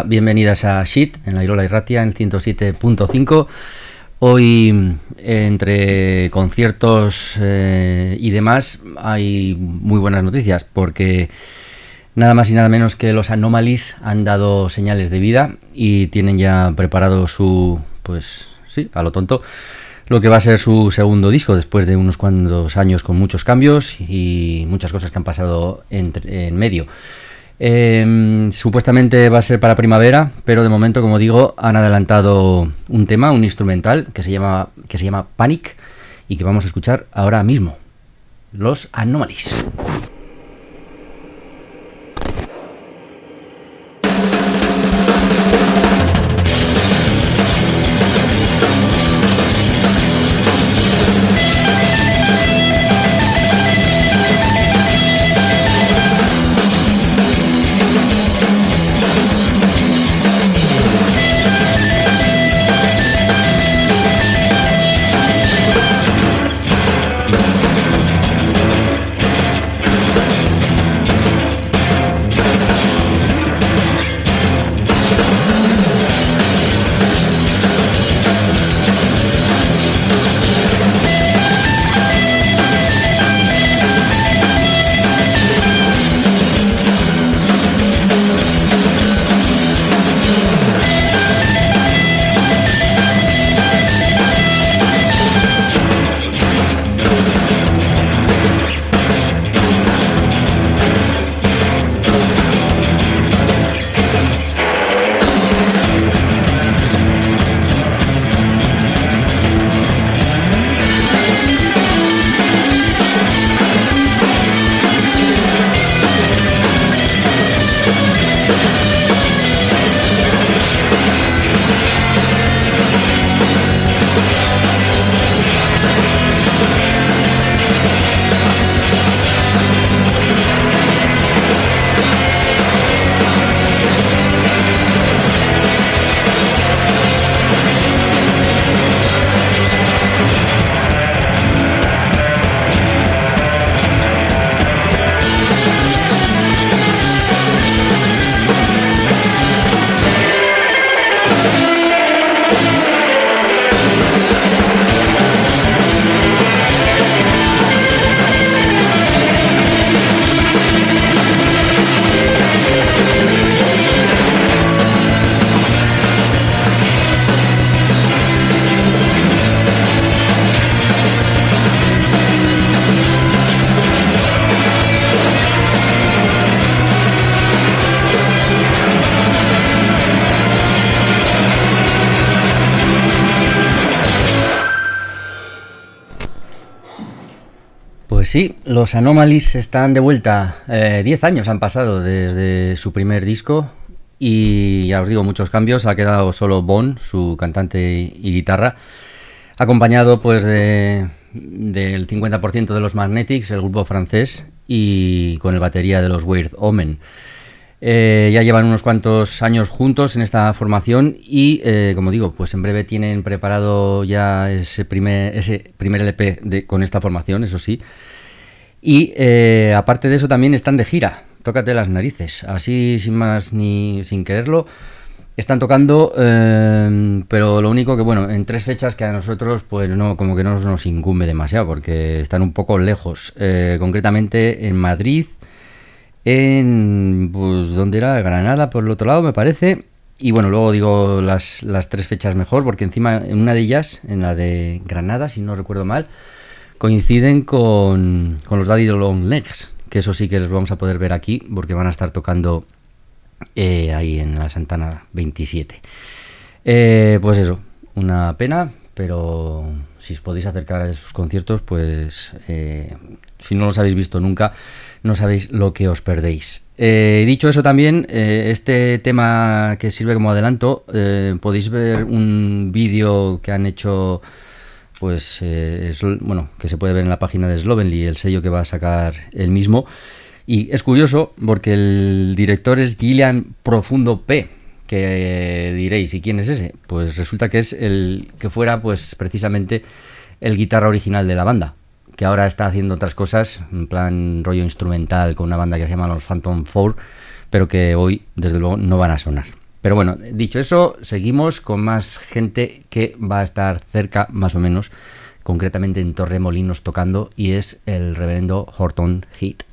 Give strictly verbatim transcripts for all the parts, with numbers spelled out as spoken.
bienvenidas a Shit en la Irola Irratia en el ciento siete punto cinco. Hoy, entre conciertos eh, y demás, hay muy buenas noticias porque nada más y nada menos que los Anomalies han dado señales de vida y tienen ya preparado su, pues sí, a lo tonto, lo que va a ser su segundo disco después de unos cuantos años con muchos cambios y muchas cosas que han pasado entre, en medio. Eh, supuestamente va a ser para primavera, pero de momento, como digo, han adelantado un tema, un instrumental que se llama, que se llama Panic y que vamos a escuchar ahora mismo. Los Anomalies. Sí, los Anomalies están de vuelta. Eh, diez años han pasado desde su primer disco y ya os digo, muchos cambios. Ha quedado solo Bon, su cantante y guitarra, acompañado pues de, del cincuenta por ciento de los Magnetics, el grupo francés, y con el batería de los Weird Omen. Eh, ya llevan unos cuantos años juntos en esta formación y, eh, como digo, pues en breve tienen preparado ya ese primer, ese primer L P de, con esta formación, eso sí. Y eh, aparte de eso también están de gira, tócate las narices, así sin más ni sin quererlo, están tocando, eh, pero lo único que bueno, en tres fechas que a nosotros pues no, como que no nos incumbe demasiado porque están un poco lejos, eh, concretamente en Madrid, en, pues, ¿dónde era? Granada, por el otro lado me parece, y bueno, luego digo las, las tres fechas mejor porque encima en una de ellas, en la de Granada, si no recuerdo mal, coinciden con, con los Daddy Long Legs, que eso sí que los vamos a poder ver aquí porque van a estar tocando eh, ahí en la Santana veintisiete. Eh, pues eso, una pena, pero si os podéis acercar a esos conciertos, pues eh, si no los habéis visto nunca, no sabéis lo que os perdéis. Eh, dicho eso también, eh, este tema que sirve como adelanto, eh, podéis ver un vídeo que han hecho... pues eh, es, bueno, que se puede ver en la página de Slovenly, el sello que va a sacar él mismo, y es curioso porque el director es Gillian Profundo P, que eh, diréis, ¿y quién es ese? Pues resulta que es el que fuera pues precisamente el guitarra original de la banda, que ahora está haciendo otras cosas, en plan rollo instrumental con una banda que se llama los Phantom Four, pero que hoy desde luego no van a sonar. Pero bueno, dicho eso, seguimos con más gente que va a estar cerca, más o menos, concretamente en Torremolinos tocando, y es el reverendo Horton Heat.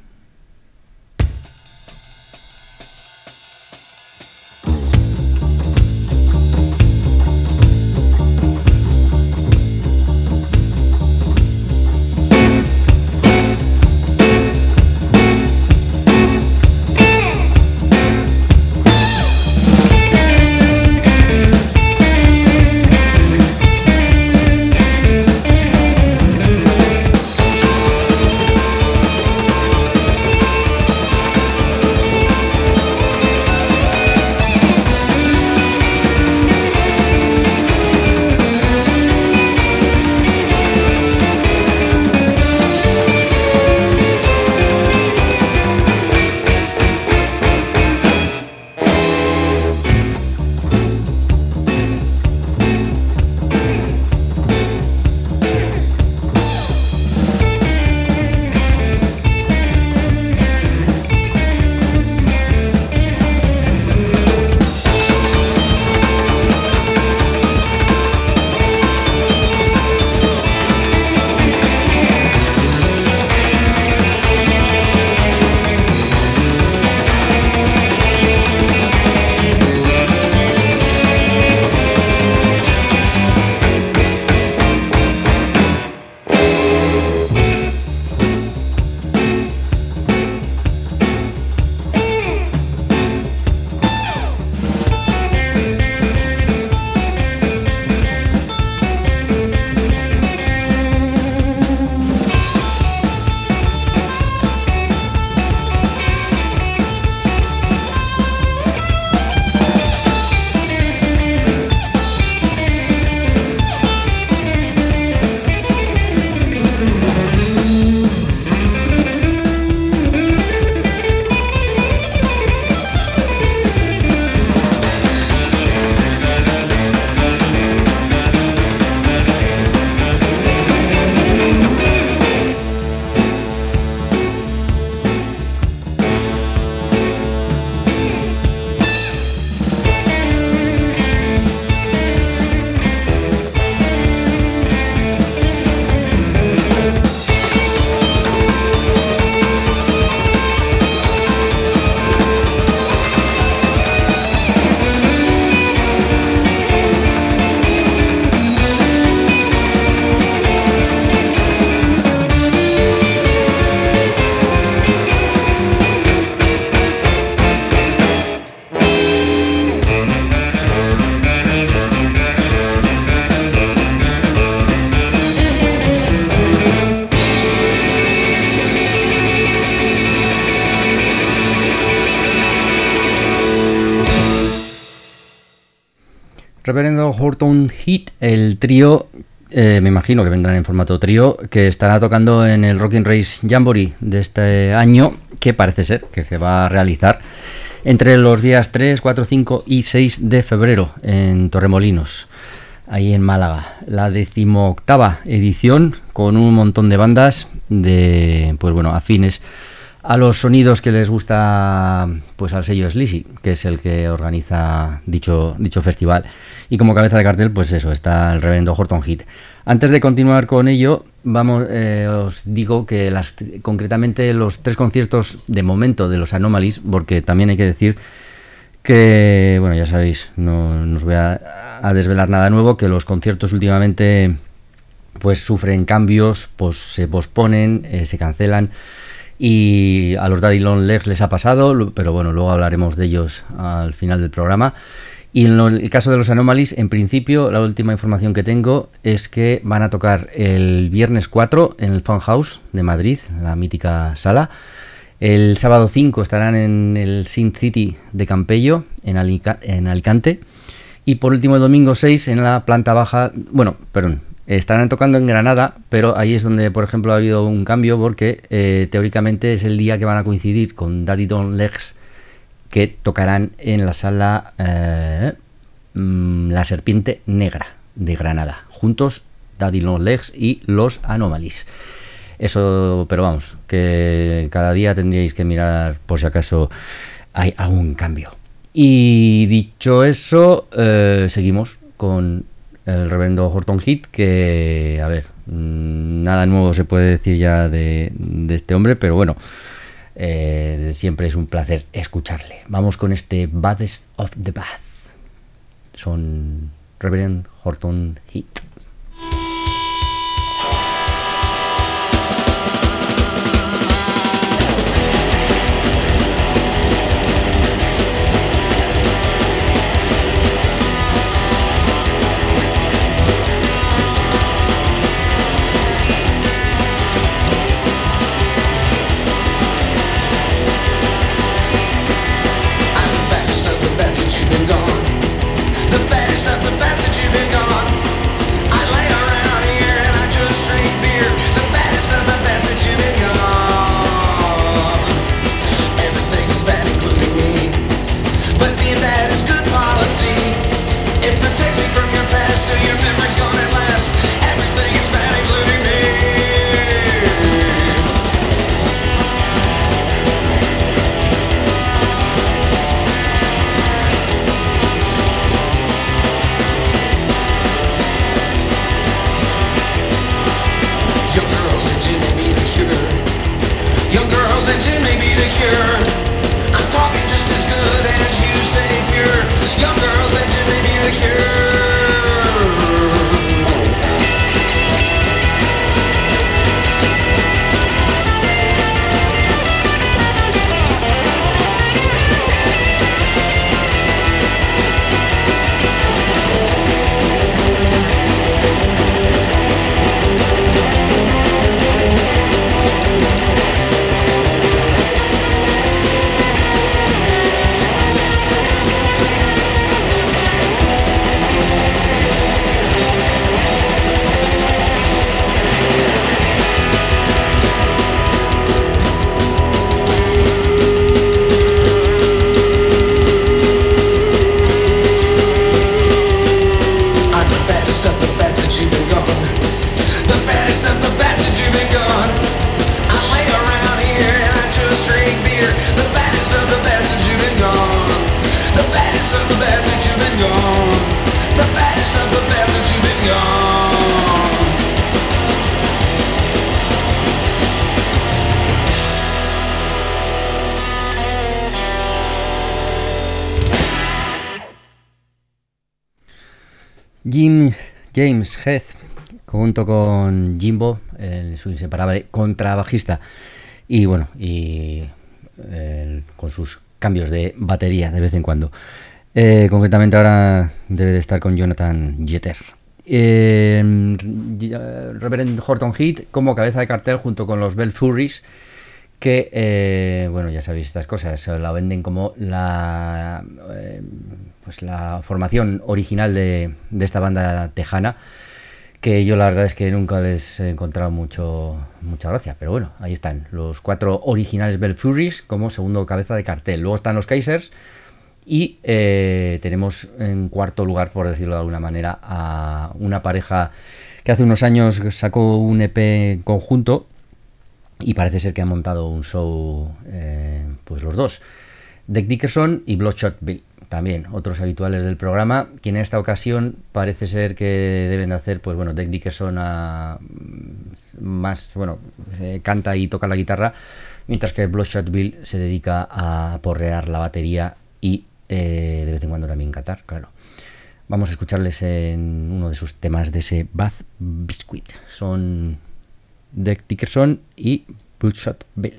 Reverendo Horton Heat, el trío, eh, me imagino que vendrán en formato trío, que estará tocando en el Rockin' Race Jamboree de este año, que parece ser que se va a realizar entre los días tres, cuatro, cinco y seis de febrero en Torremolinos, ahí en Málaga. La decimoctava edición, con un montón de bandas de, pues bueno, afines a los sonidos que les gusta, pues al sello Sleazy, que es el que organiza dicho, dicho festival. Y como cabeza de cartel, pues eso, está el reverendo Horton Heat. Antes de continuar con ello, vamos, eh, os digo que las, concretamente los tres conciertos de momento de los Anomalies, porque también hay que decir que, bueno, ya sabéis, no, no os voy a, a desvelar nada nuevo, que los conciertos últimamente pues sufren cambios, pues se posponen, eh, se cancelan. Y a los Daddy Long Legs les ha pasado, pero bueno, luego hablaremos de ellos al final del programa. Y en lo, el caso de los Anomalies, en principio, la última información que tengo es que van a tocar el viernes cuatro en el Funhouse de Madrid, la mítica sala. El sábado cinco estarán en el Sin City de Campello, en, Alica- en Alicante. Y por último, el domingo seis en la planta baja, bueno, perdón, estarán tocando en Granada, pero ahí es donde, por ejemplo, ha habido un cambio, porque eh, teóricamente es el día que van a coincidir con Daddy Long Legs, que tocarán en la sala eh, mmm, La Serpiente Negra de Granada, juntos Daddy Long Legs y los Anomalies. Eso, pero vamos, que cada día tendríais que mirar por si acaso hay algún cambio. Y dicho eso, eh, seguimos con el reverendo Horton Heat, que, a ver, nada nuevo se puede decir ya de, de este hombre, pero bueno, eh, siempre es un placer escucharle. Vamos con este Baddest of the Bad. Son Reverend Horton Heat. Jim James Heath, junto con Jimbo, el, su inseparable contrabajista, y bueno, y eh, con sus cambios de batería de vez en cuando. Eh, concretamente ahora debe de estar con Jonathan Jeter. Eh, Reverend Horton Heat como cabeza de cartel junto con los Bell Furries, que eh, bueno, ya sabéis estas cosas, la venden como la eh, pues la formación original de, de esta banda tejana, que yo la verdad es que nunca les he encontrado mucho mucha gracia, pero bueno, ahí están los cuatro originales Bell Furries como segundo cabeza de cartel. Luego están los Kaisers y eh, tenemos en cuarto lugar, por decirlo de alguna manera, a una pareja que hace unos años sacó un E P conjunto y parece ser que han montado un show, eh, pues los dos, Dec Dickerson y Bloodshot Bill, también otros habituales del programa, que en esta ocasión parece ser que deben hacer, pues bueno, Dec Dickerson a, más, bueno, eh, canta y toca la guitarra, mientras que Bloodshot Bill se dedica a porrear la batería y eh, de vez en cuando también cantar, claro. Vamos a escucharles en uno de sus temas de ese Bath Biscuit. Son Dec Dickerson y Bloodshot Bill.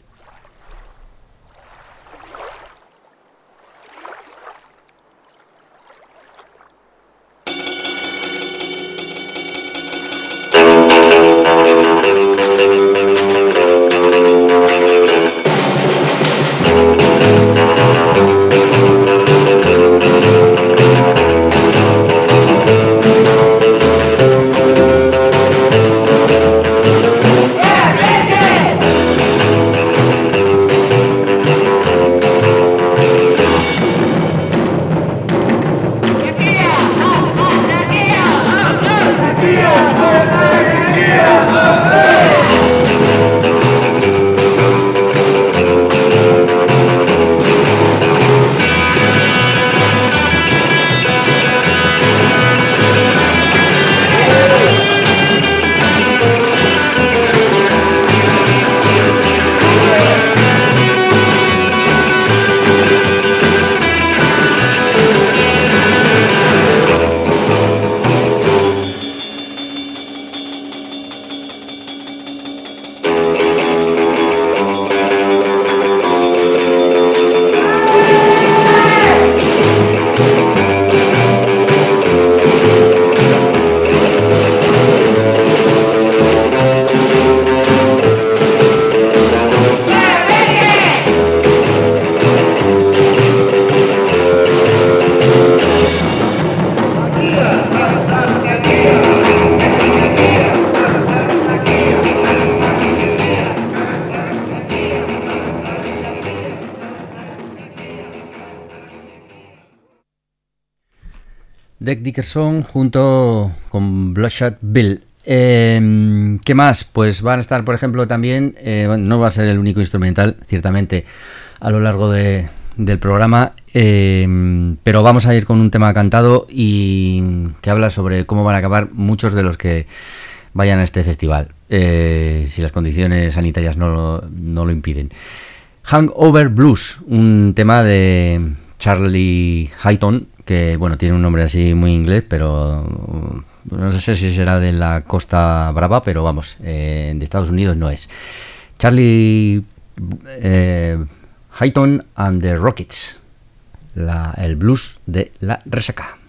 Greg Dickerson junto con Bloodshot Bill. Eh, ¿Qué más? Pues van a estar, por ejemplo, también, eh, bueno, no va a ser el único instrumental, ciertamente, a lo largo de, del programa, eh, pero vamos a ir con un tema cantado y que habla sobre cómo van a acabar muchos de los que vayan a este festival, eh, si las condiciones sanitarias no lo, no lo impiden. Hangover Blues, un tema de Charlie Hayton, que bueno, tiene un nombre así muy inglés, pero no sé si será de la Costa Brava, pero vamos, eh, de Estados Unidos no es. Charlie eh, Hayton and the Rockets, la, el blues de la resaca.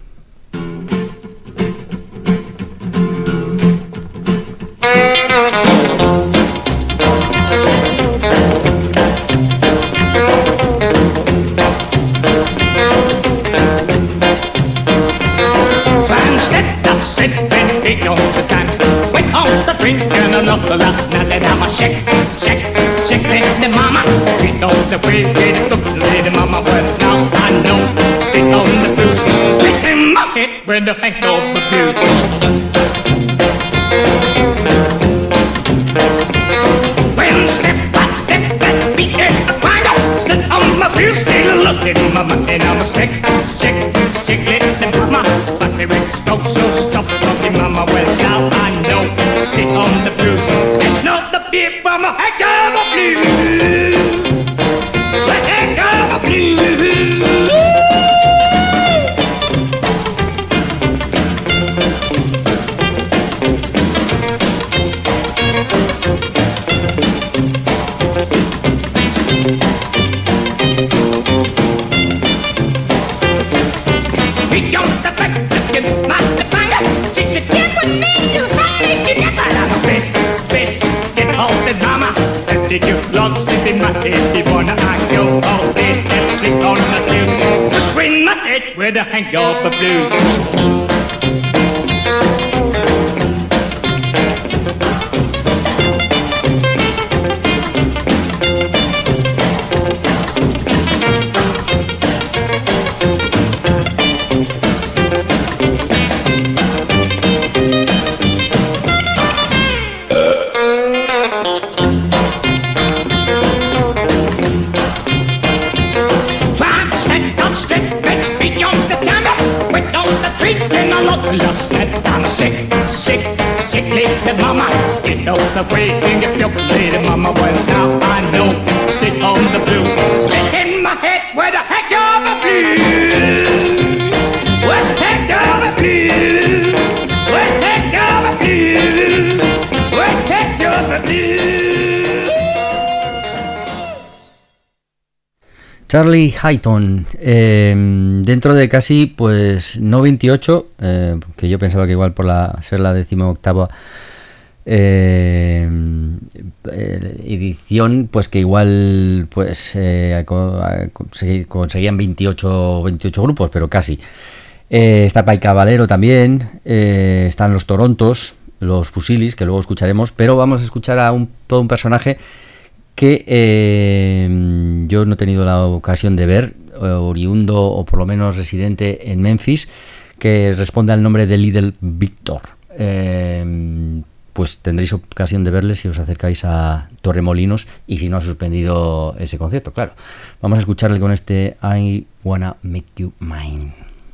The last night that I'm a shake, shake, shake, lady mama. We know the way they look, lady mama. Well, now I know. Stay on the blues, straight in my head with the hangover blues. Well, step by step, that beat it, find out. Step on my blues, still look, lady mama. And I'm a shake, shake, shake, lady mama. But the rings go so stop, lady mama. Well, now I know. Stay on the blues. Beat from a hangover blues, the hangover blues. We got the back to get my banger. Since you get with me, you have me, you never have a best, best. All the mama, and did you love sleeping my head? You wanna I go all day and sleep on the blues. Between my head with a hangover blues. Lost that I'm sick, sick, sick, lady mama. You know the way you get your lady mama. Well, now I know. Stick on the blues. Stick in my head where the heck you're the blues. Where the heck you're the blues. Where the heck you're the blues. Where the heck you're the blues. Charlie Hayton, eh, dentro de casi, pues, no veintiocho, eh, que yo pensaba que igual por la ser la decimoctava eh, edición, pues que igual, pues, eh, conseguían veintiocho, veintiocho grupos, pero casi. Eh, está Pai Caballero también, eh, están los Torontos, los Fusilis, que luego escucharemos, pero vamos a escuchar a un, todo un personaje que eh, yo no he tenido la ocasión de ver, oriundo o por lo menos residente en Memphis, que responde al nombre de Little Victor. Eh, pues tendréis ocasión de verle si os acercáis a Torremolinos y si no ha suspendido ese concierto, claro. Vamos a escucharle con este I Wanna Make You Mine.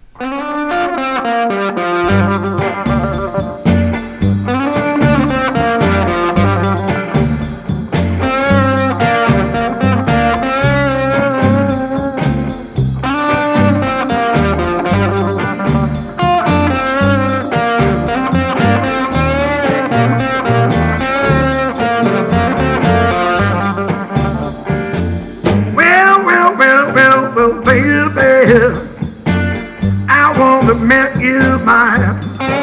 I want to make you mine.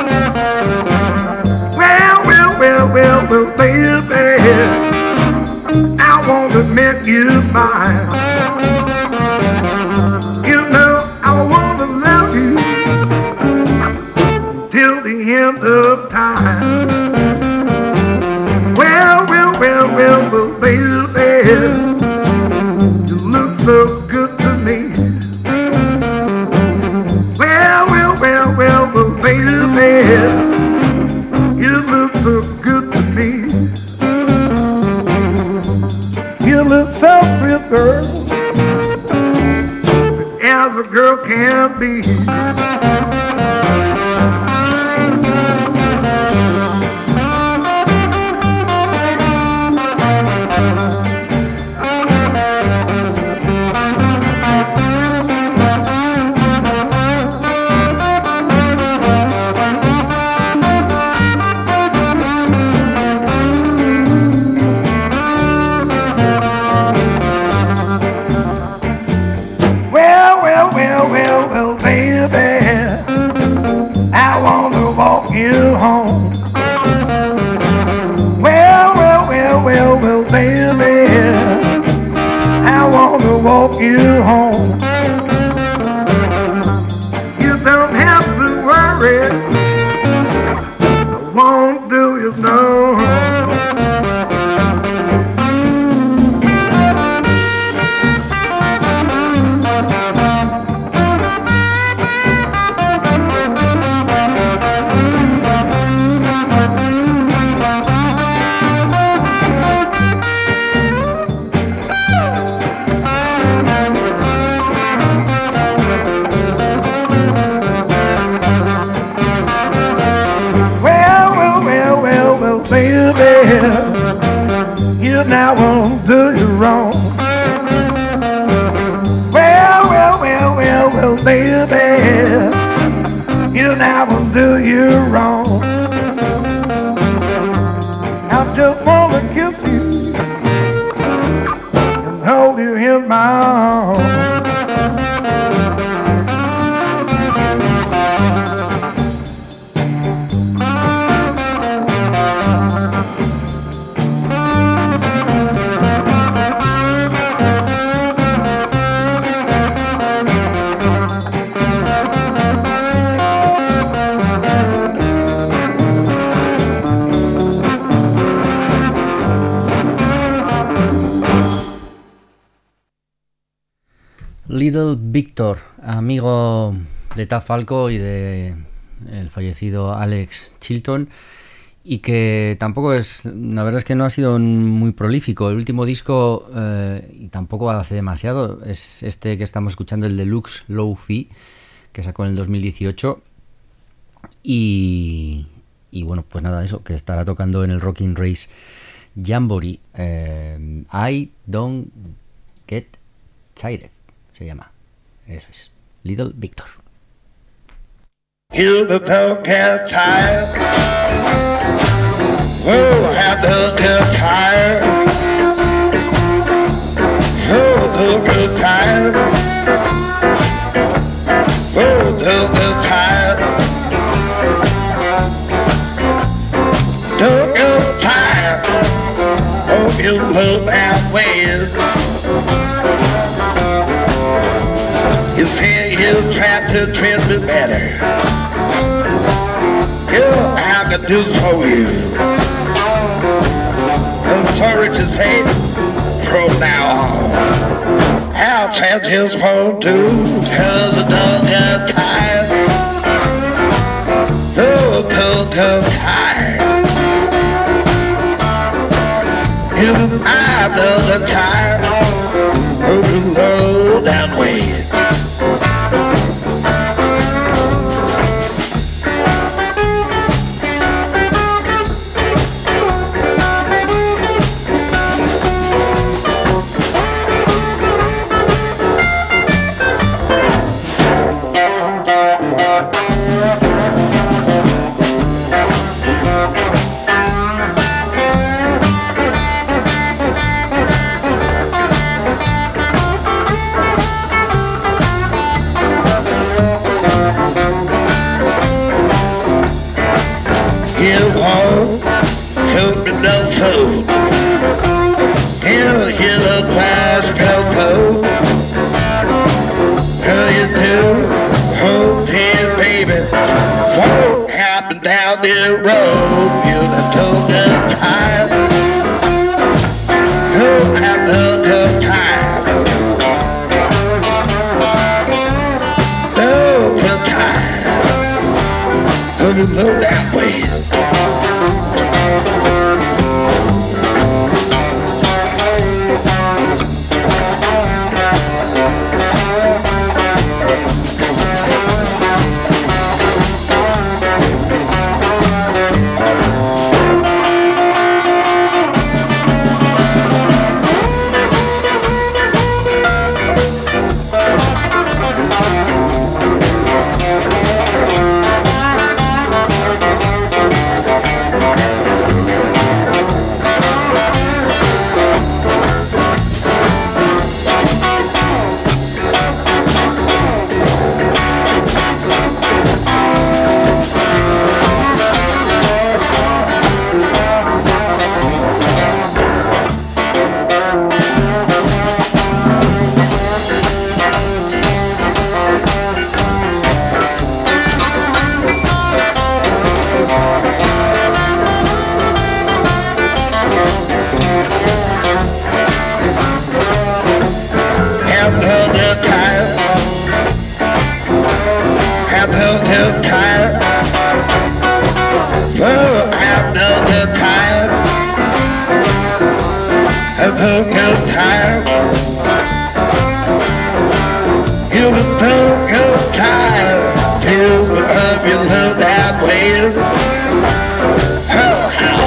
Well, well, well, well, well, baby, I want to make you mine. You know I want to love you till the end of time. Well, well, well, well, well, baby, you look so good to me. Well, well, well, well. walk you home. You don't have to worry, I won't do you no harm. You now won't do you wrong. Well, well, well, well, well, baby, you now won't do you wrong. I just wanna kiss you and hold you in my arms. Little Victor, amigo de Taff Falco y de el fallecido Alex Chilton, y que tampoco es, la verdad es que no ha sido muy prolífico. El último disco, eh, y tampoco hace demasiado, es este que estamos escuchando, el Deluxe Low Fee, que sacó en el dos mil dieciocho, y, y bueno, pues nada, eso, que estará tocando en el Rocking Race Jamboree. eh, I Don't Get Tired se llama. Eso es Little Victor. You don't get tired. Oh, I don't get tired. Oh, don't get tired. Oh, don't get tired. Don't get tired. Oh, you love our ways. You say you try to treat me better. You know I can do for you. I'm sorry to say, from now on, I'll change his phone too, cause I don't get tired. No, don't get tired. You know I don't get tired of the low down way. Down the road, you done told the time. Oh, I told the time. Oh, the time. Oh, you know that way. hug your tired. Give the hug your tired. Till the hug your love that way. Hell, how?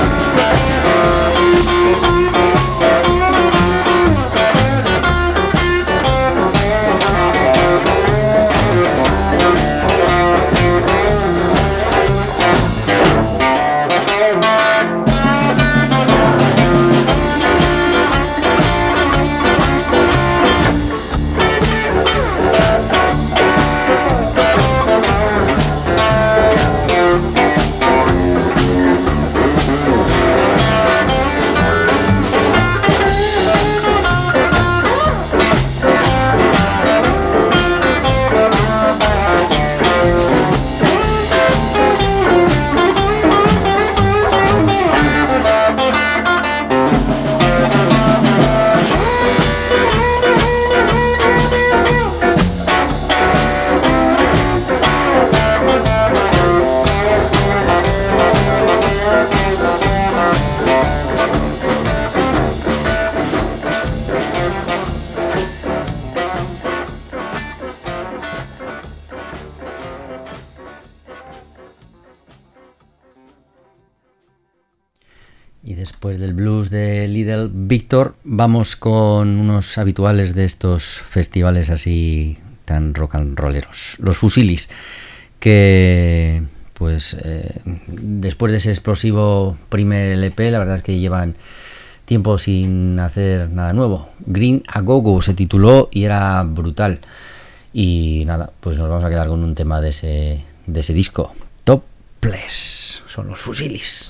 Y después del blues de Little Victor, vamos con unos habituales de estos festivales así tan rock and rolleros, los Fusilis, que pues eh, después de ese explosivo primer L P, la verdad es que llevan tiempo sin hacer nada nuevo. Green A Go Go se tituló y era brutal. Y nada, pues nos vamos a quedar con un tema de ese, de ese disco, Topless, son los Fusilis.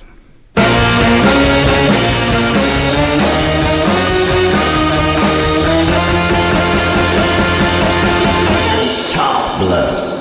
Topless.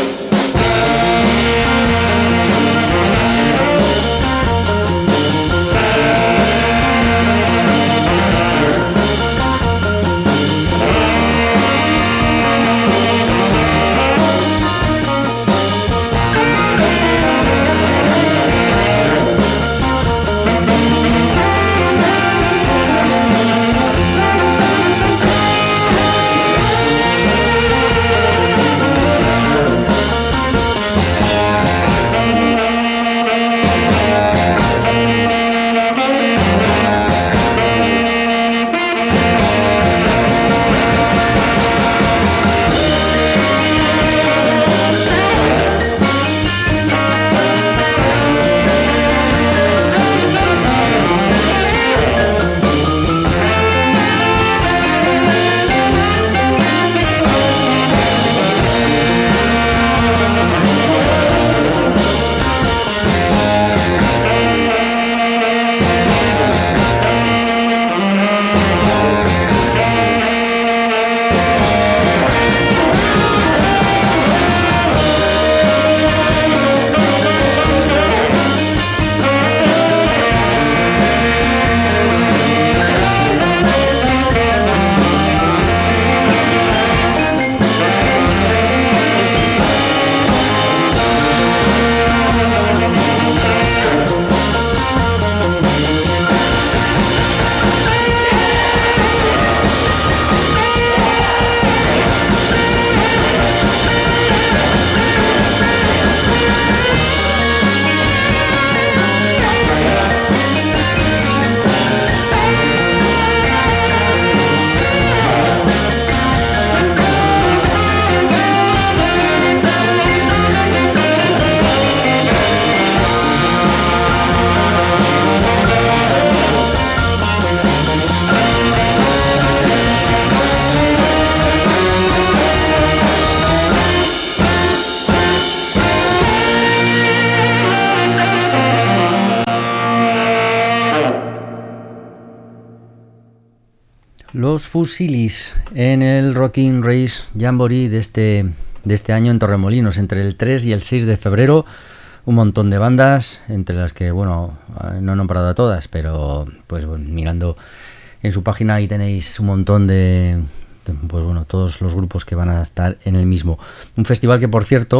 Los Fusilis en el Rockin' Race Jamboree de este, de este año en Torremolinos, entre el tres y el seis de febrero. Un montón de bandas, entre las que, bueno, no he nombrado a todas, pero pues bueno, mirando en su página ahí tenéis un montón de, de, pues bueno, todos los grupos que van a estar en el mismo. Un festival que, por cierto,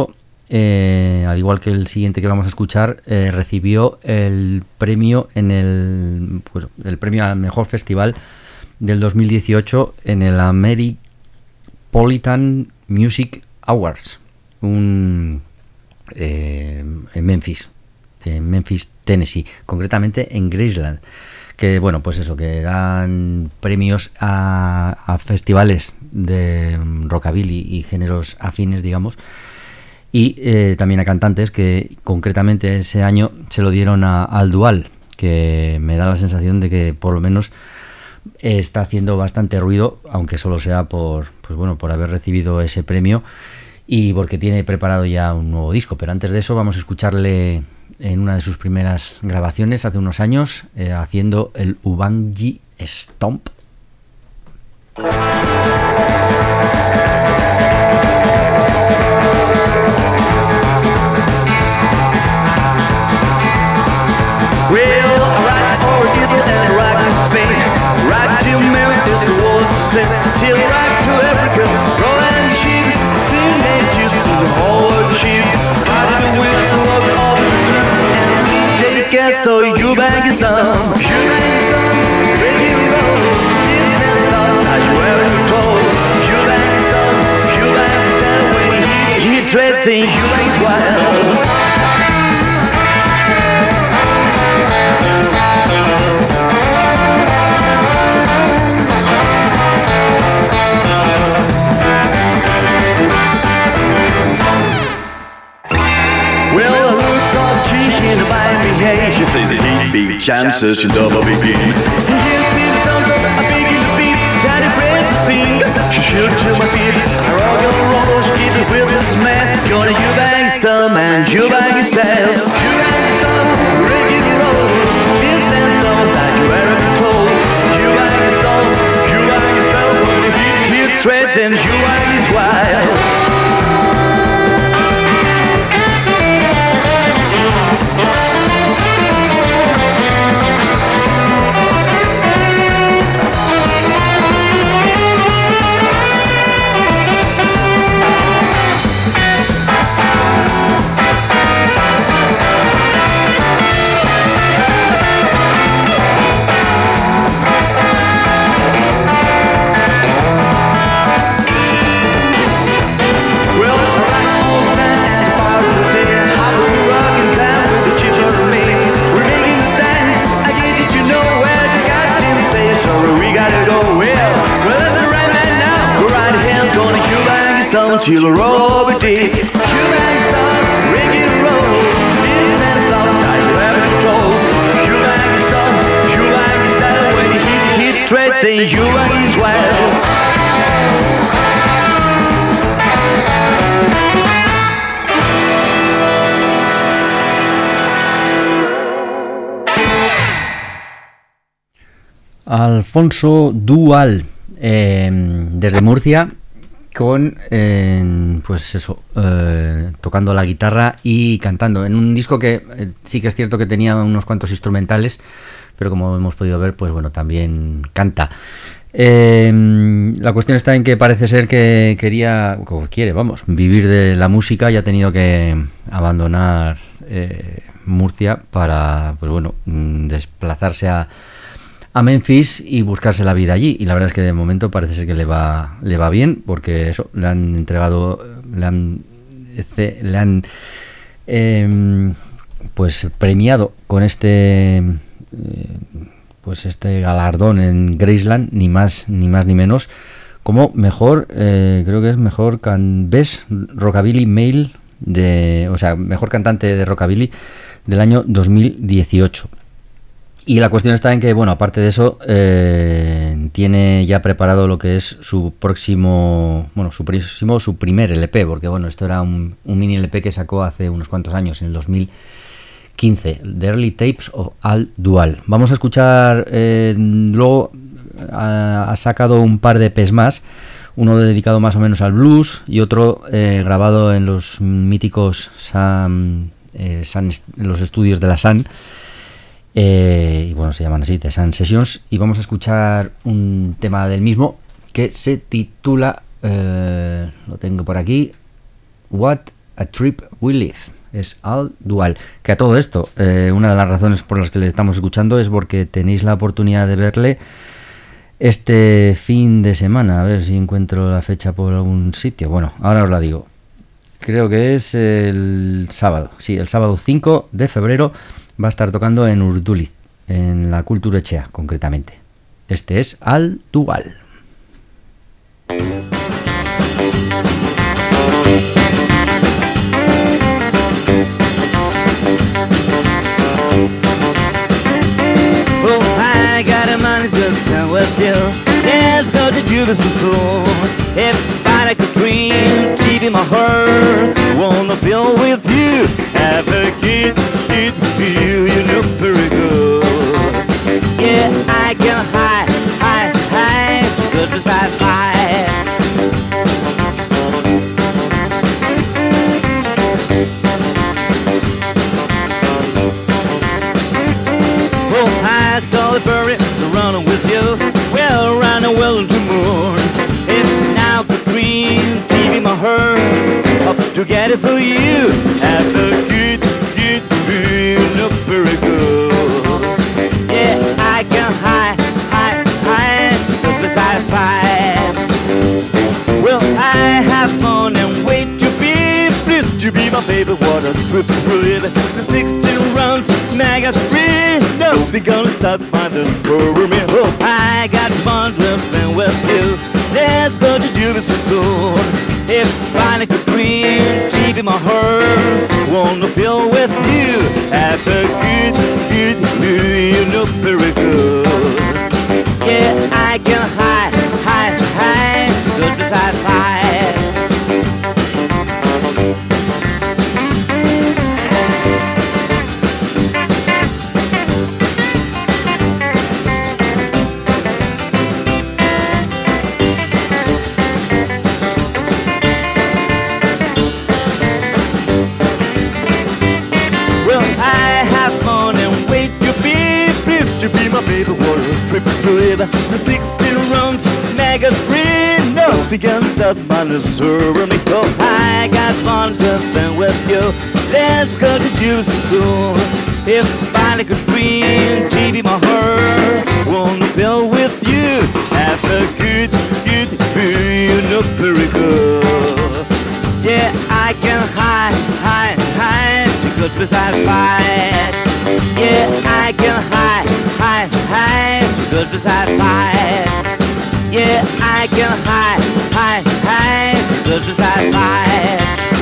eh, al igual que el siguiente que vamos a escuchar, eh, recibió el premio en el, pues, el premio al mejor festival del dos mil dieciocho en el Ameripolitan Music Awards, un, eh, en Memphis, en Memphis, Tennessee, concretamente en Graceland. Que bueno, pues eso, que dan premios a, a festivales de rockabilly y géneros afines, digamos, y eh, también a cantantes, que concretamente ese año se lo dieron a Al Dual, que me da la sensación de que por lo menos está haciendo bastante ruido, aunque solo sea por, pues bueno, por haber recibido ese premio y porque tiene preparado ya un nuevo disco. Pero antes de eso vamos a escucharle en una de sus primeras grabaciones hace unos años, eh, haciendo el Ubangi Stomp. Well, I rock Ordiddle and rock in Spain, rock to Memphis, the walls are set, till rock to Africa, roll and sheep, sing and juice to the whole world sheep, out of the wheels and walk off the street, and see they can start you back in some, you back in some, breaking roll, this and stuff, as you ever told, you back in some, you back in stand away, he threatening you back is wild. She says he'd be chances to double begin. He hears me the thunder, I begin to beat, tiny praise to sing. She shook to my feet, I rock and roll, she keep it with this man. Gonna you bang his thumb and you bang his tail. You bang his thumb, break and roll. This and some that you ever been told. You bang his thumb, you bang his tail. When he hear threat and you bang his wild. Till Robert D. You bang stop, ring and roll. This and stop, I you ever told. You bang stop, you bang style. When he hit, hit, threaten, you bang his wild. Alfonso Dual, eh, desde Murcia, con eh, pues eso, eh, tocando la guitarra y cantando en un disco que eh, sí que es cierto que tenía unos cuantos instrumentales, pero como hemos podido ver, pues bueno, también canta. Eh, la cuestión está en que parece ser que quería, o quiere, vamos, vivir de la música y ha tenido que abandonar eh, Murcia para, pues bueno, desplazarse a a Memphis y buscarse la vida allí, y la verdad es que de momento parece ser que le va le va bien, porque eso, le han entregado, le han le han eh, pues premiado con este eh, pues este galardón en Graceland, ni más ni más ni menos, como mejor, eh, creo que es mejor can, Best Rockabilly Male de, o sea, mejor cantante de rockabilly del año dos mil dieciocho. Y la cuestión está en que, bueno, aparte de eso, eh, tiene ya preparado lo que es su próximo, bueno, su próximo, su primer L P, porque bueno, esto era un, un mini L P que sacó hace unos cuantos años, en el dos mil quince, The Early Tapes of Al Dual. Vamos a escuchar, eh, luego ha, ha sacado un par de E Pes más, uno dedicado más o menos al blues y otro eh, grabado en los míticos Sun, eh, Sun, en los estudios de la Sun. Eh, y bueno, se llaman así, The Sun Sessions, y vamos a escuchar un tema del mismo que se titula, eh, lo tengo por aquí, What A Trip We Live. Es Al Dual. Que a todo esto, eh, una de las razones por las que le estamos escuchando es porque tenéis la oportunidad de verle este fin de semana. A ver si encuentro la fecha por algún sitio. Bueno, ahora os la digo. Creo que es el sábado. Sí, el sábado cinco de febrero va a estar tocando en Urduliz, en la Kultur Etxea, concretamente. Este es Al Dual. Oh, I got a money just now with you. Let's go to Judas and Fool. If I could dream, deep in my heart, wanna feel with you. Have a kid, kid, you, you look very good. Yeah, I can hide, hide, hide, too good besides hide. Oh, I stole a bird, running with you. Well, run a well to moon. If now could dream, deep in my heart, up to get it for you. Have a good, good, you look very good. Yeah, I can hide, hide, hide, too good besides five. Well, I have fun and wait to be pleased to be my baby. What a trip to live. The sixteen rounds, maggots free. Nothing gonna stop my for me. Oh, I got fun to spend with you. Let's go to Jupiter soon. If I could dream, deep in my heart, wanna feel with you. Have a good, good, you look very good. Yeah, I can hide, hide, hide, too good besides hide. To be my baby, what a trip to live. The sixteen rounds, maggots free. Nothing can stop my deserve me. Oh, I got fun to spend with you. Let's go to Juice soon. If I could dream, deep in my heart, wanna feel with you. Have a good, good, you look very good. Yeah, I can hide, hide, hide, too good besides fight. Yeah, I can hide, hide, hide, too good besides fight. Yeah, I can hide, hide, hide, too good besides fight.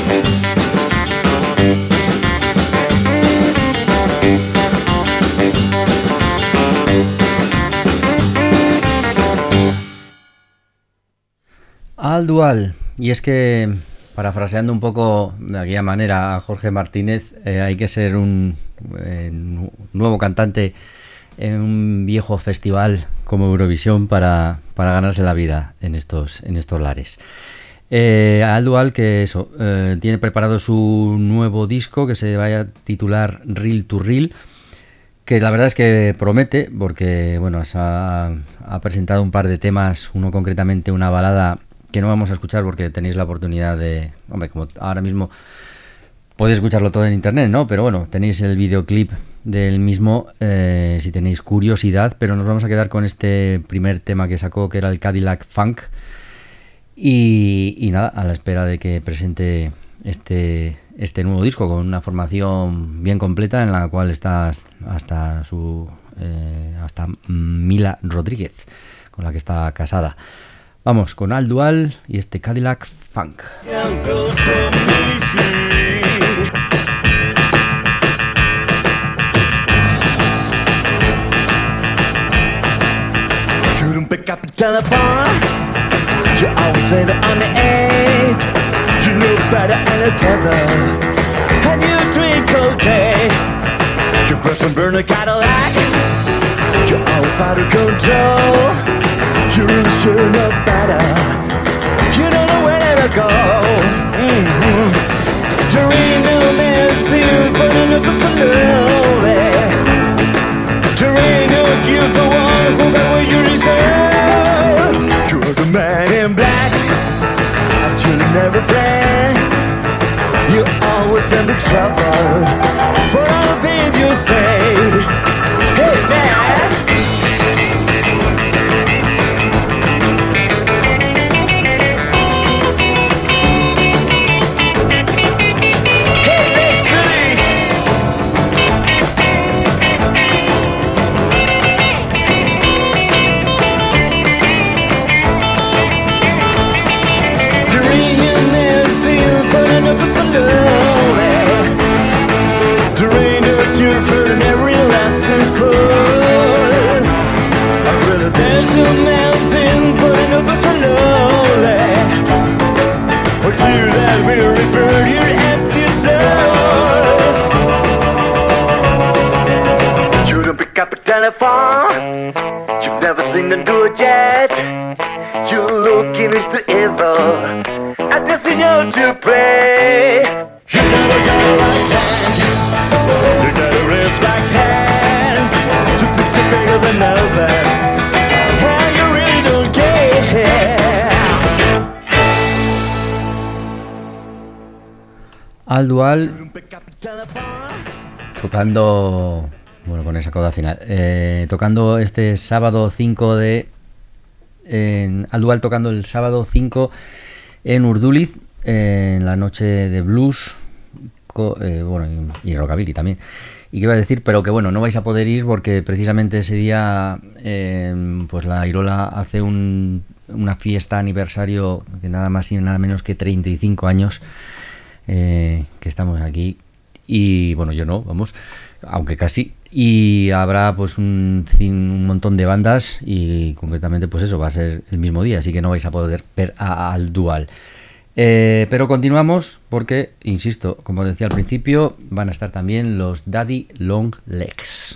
Al Dual. Y es que, parafraseando un poco de aquella manera a Jorge Martínez, eh, hay que ser un eh, nuevo cantante en un viejo festival como Eurovisión para, para ganarse la vida en estos, en estos lares. Eh, Al Dual, que eso, eh, tiene preparado su nuevo disco que se va a titular Reel to Reel, que la verdad es que promete, porque bueno, ha, ha presentado un par de temas, uno concretamente una balada que no vamos a escuchar porque tenéis la oportunidad de, hombre, como ahora mismo podéis escucharlo todo en internet, ¿no? Pero bueno, tenéis el videoclip del mismo eh, si tenéis curiosidad, pero nos vamos a quedar con este primer tema que sacó, que era el Cadillac Funk, y, y nada, a la espera de que presente este, este nuevo disco con una formación bien completa en la cual está hasta su eh, hasta Mila Rodríguez, con la que está casada. Vamos con Al Dual y este Cadillac Funk. You pick up the telephone, you always later on the edge. You know better and a tether, and you drink cold tea. You grab some burner Cadillac, you always out of control. You really should know better. You don't know where to go. Mm-hmm. There ain't no medicine for the love so lonely. There ain't no cure for one who got what you deserve. You're the man in black, until you never friend. You telephone. You've never seen them do it yet. You're looking is to evil. And this is your to pray. You gotta right hand. You gotta raise back hand. To put the bigger than nervous. And you really don't care. Al Dual tocando, bueno, con esa coda final, eh, tocando este sábado cinco de en, Al Dual tocando el sábado cinco en Urduliz, eh, en la noche de blues, co, eh, bueno, y, y rockabilly también. Y qué iba a decir, pero que bueno, no vais a poder ir porque precisamente ese día eh, pues la Irola hace un, una fiesta aniversario de nada más y nada menos que treinta y cinco años. Eh, que estamos aquí y bueno, yo no, vamos, aunque casi, y habrá pues un, un montón de bandas y concretamente pues eso va a ser el mismo día, así que no vais a poder ver a Al Dual, eh, pero continuamos porque, insisto, como decía al principio, van a estar también los Daddy Long Legs.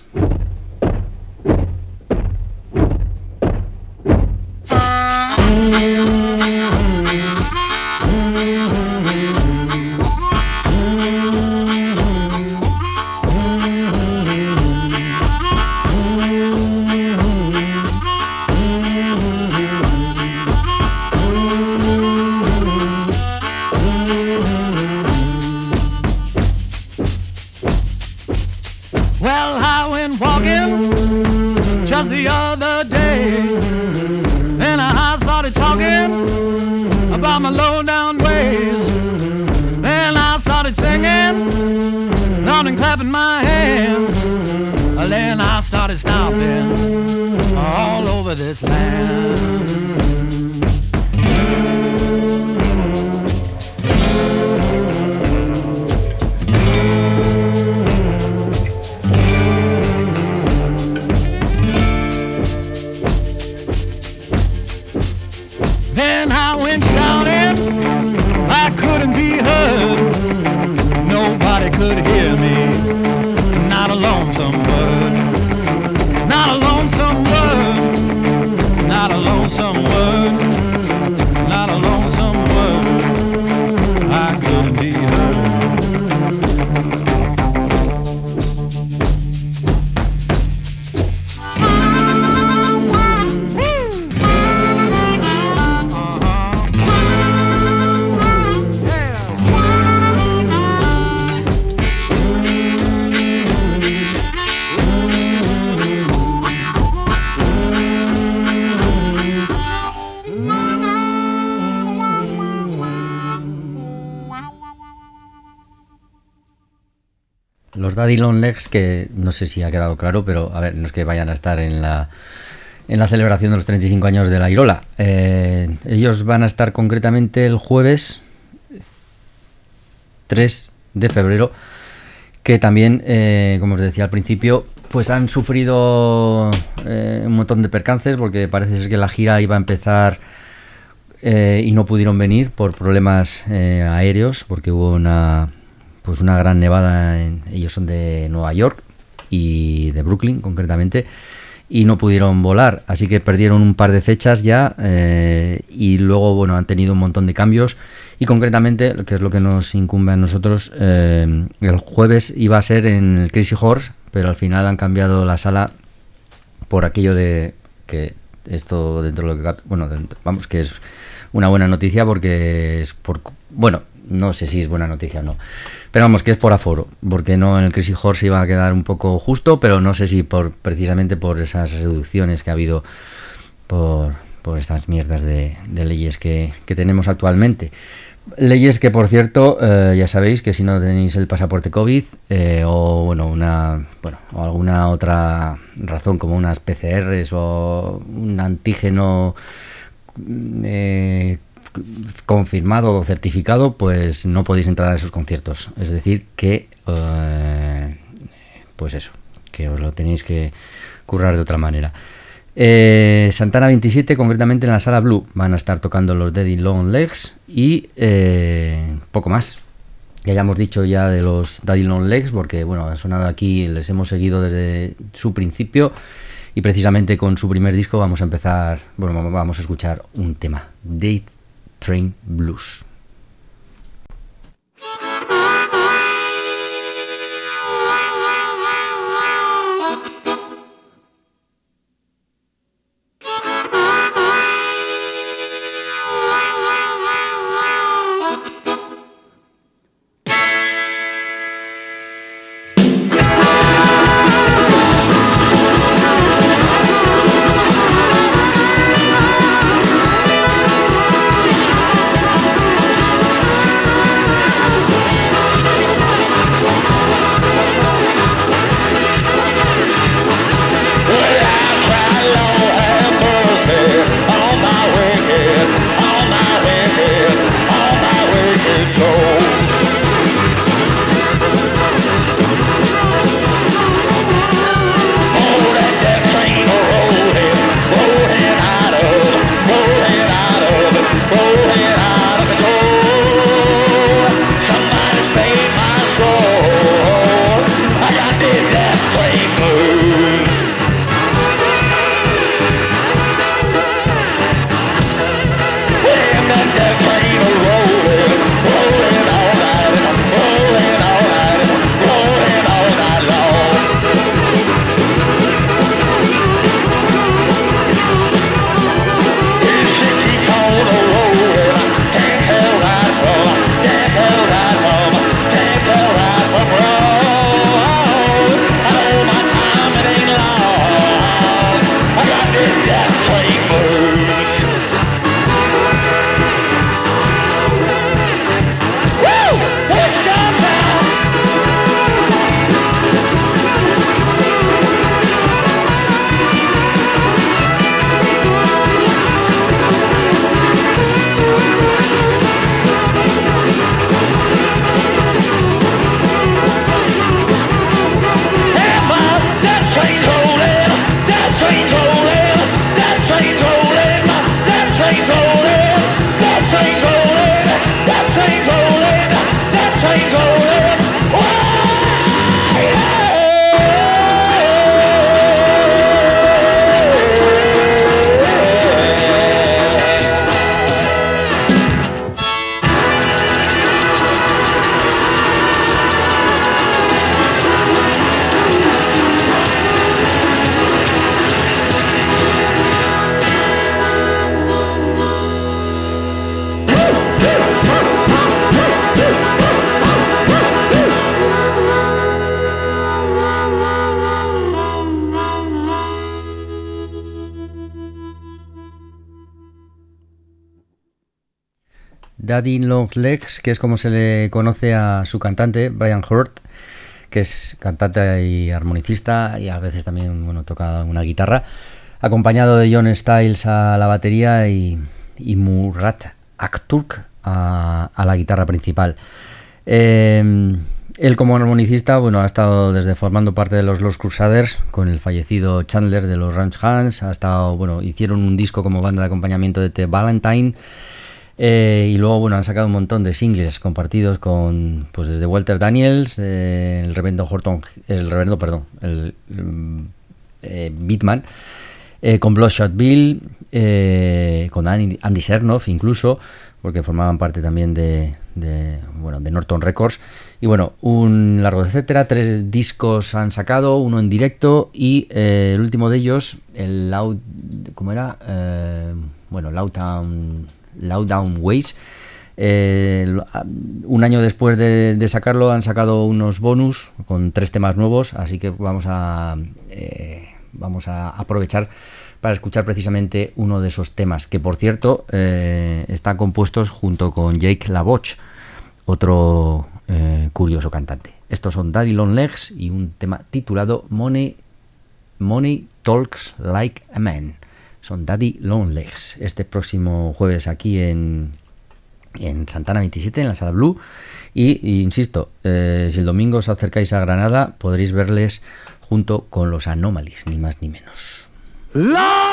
This land. Then I went shouting, I couldn't be heard. Nobody could hear me, not a lonesome word, not a lonesome word. Not a lonesome word, not a lonesome word, I couldn't be Los Daddy Long Legs, que no sé si ha quedado claro, pero a ver, no es que vayan a estar en la en la celebración de los treinta y cinco años de la Irola. Eh, ellos van a estar concretamente el jueves tres de febrero, que también, eh, como os decía al principio, pues han sufrido eh, un montón de percances, porque parece ser que la gira iba a empezar eh, y no pudieron venir por problemas eh, aéreos, porque hubo una... pues una gran nevada, en, ellos son de Nueva York y de Brooklyn concretamente, y no pudieron volar, así que perdieron un par de fechas ya, eh, y luego bueno, han tenido un montón de cambios, y concretamente, que es lo que nos incumbe a nosotros, eh, el jueves iba a ser en el Crazy Horse, pero al final han cambiado la sala por aquello de que esto dentro de lo que, bueno, dentro, vamos, que es una buena noticia, porque es por, bueno, no sé si es buena noticia o no, pero vamos, que es por aforo, porque no, en el Crazy Horse iba a quedar un poco justo, pero no sé si por precisamente por esas reducciones que ha habido por, por estas mierdas de, de leyes que, que tenemos actualmente. Leyes que, por cierto, eh, ya sabéis que si no tenéis el pasaporte COVID eh, o bueno una bueno o alguna otra razón como unas P C Rs o un antígeno eh, confirmado o certificado, pues no podéis entrar a esos conciertos. Es decir, que eh, pues eso, que os lo tenéis que currar de otra manera. Eh, Santana veintisiete, concretamente en la Sala Blue, van a estar tocando los Daddy Long Legs y eh, poco más. que hayamos dicho ya de los Daddy Long Legs, porque bueno, han sonado aquí, les hemos seguido desde su principio y precisamente con su primer disco vamos a empezar, bueno, vamos a escuchar un tema, Day Train Blues. Daddy Long Legs, que es como se le conoce a su cantante, Brian Hurt, que es cantante y armonicista y a veces también bueno, toca una guitarra, acompañado de John Styles a la batería y, y Murat Akturk a, a la guitarra principal. Eh, él como armonicista bueno, ha estado desde formando parte de los Lost Crusaders con el fallecido Chandler de los Ranch Hands, ha estado, bueno, hicieron un disco como banda de acompañamiento de The Valentine. Eh, y luego bueno han sacado un montón de singles compartidos con pues desde Walter Daniels, eh, el reverendo Horton, el reverendo perdón, el, el eh, Beatman, eh, con Bloodshot Bill, eh, con Andy, Andy Chernoff incluso, porque formaban parte también de, de bueno de Norton Records y bueno un largo etcétera. Tres discos han sacado, uno en directo y eh, el último de ellos, el Loud, ¿cómo era? Eh, bueno, Loudtown Lowdown Ways. Eh, un año después de, de sacarlo han sacado unos bonus con tres temas nuevos, así que vamos a eh, vamos a aprovechar para escuchar precisamente uno de esos temas que por cierto eh, están compuestos junto con Jake LaBoche, otro eh, curioso cantante. Estos son Daddy Long Legs y un tema titulado Money Money Talks Like a Man. Son Daddy Long Legs. Este próximo jueves aquí en, en Santana veintisiete, en la Sala Blue. Y, y insisto, eh, si el domingo os acercáis a Granada, podréis verles junto con los Anomalies, ni más ni menos. ¡La!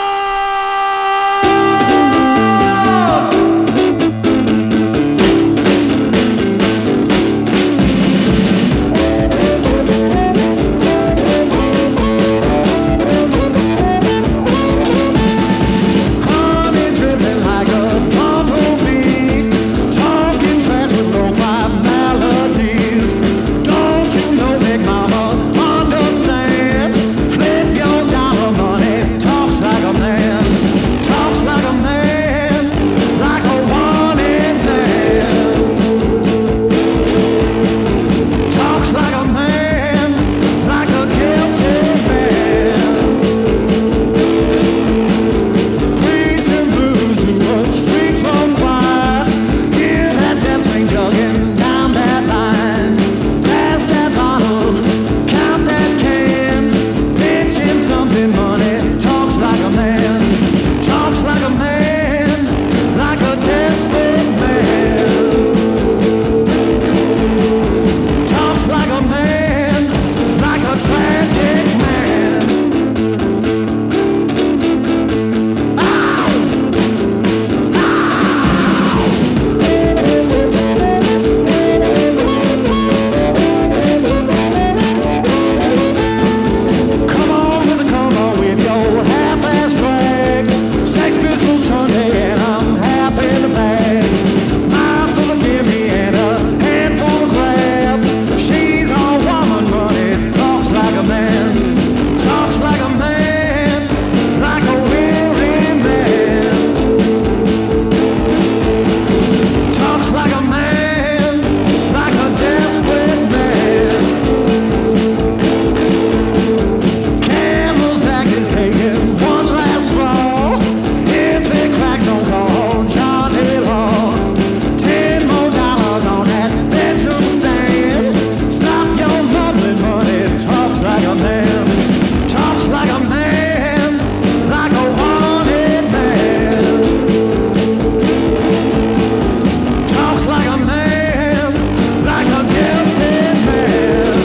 mumbling money, talks like a man, talks like a man, like a desperate man. Talks like a man, like a tragic man. Ow! Come on with the come on with your half-ass drag. Sex Pistol Sunday and I'm half in the bag. Mind full of gimme and a handful of grab. She's all woman money, talks like a man, talks like a man, like a weary man. Talks like a man, like a desperate man. Camel's back is taking one last straw. If it cracks on call, Johnny Law. Ten more dollars on that bedroom stand. Stop your mumbling money, talks like a man, talks like a man, like a wanted man. Talks like a man, like a guilty man.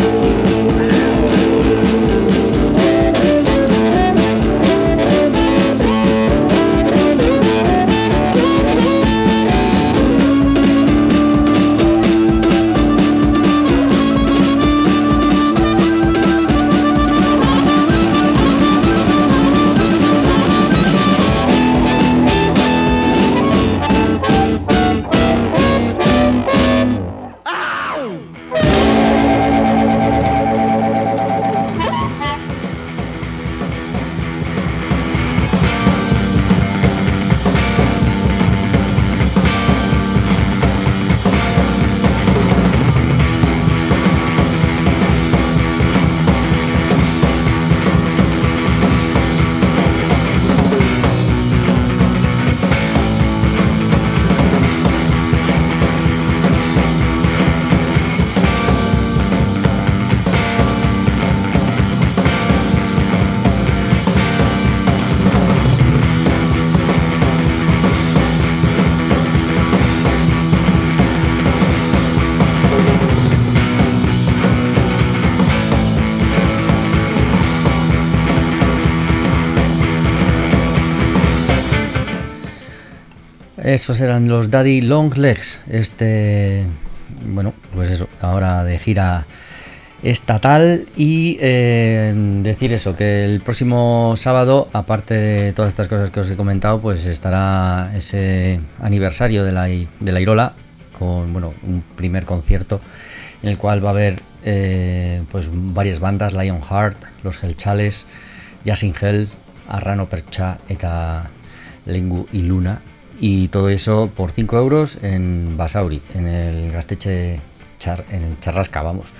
Esos eran los Daddy Long Legs. Este, bueno, pues eso, ahora de gira estatal. Y eh, decir eso, que el próximo sábado, aparte de todas estas cosas que os he comentado, pues estará ese aniversario de la, de la Irola, con bueno, un primer concierto en el cual va a haber eh, pues varias bandas: Lionheart, los Hellchales, Jasin Hell, Arrano Percha eta Lengu y Luna. Y todo eso por cinco euros en Basauri, en el Gaztetxe Char, en el Charrasca, vamos.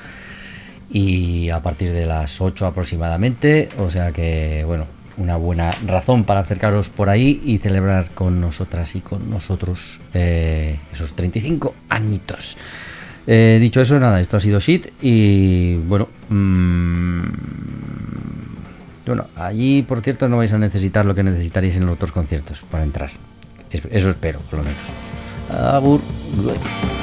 Y a partir de las ocho aproximadamente, o sea que, bueno, una buena razón para acercaros por ahí y celebrar con nosotras y con nosotros eh, esos treinta y cinco añitos. Eh, dicho eso, nada, esto ha sido Shit y, bueno, mmm, bueno, allí, por cierto, no vais a necesitar lo que necesitaréis en los otros conciertos para entrar. Eso espero, por lo menos. Agur.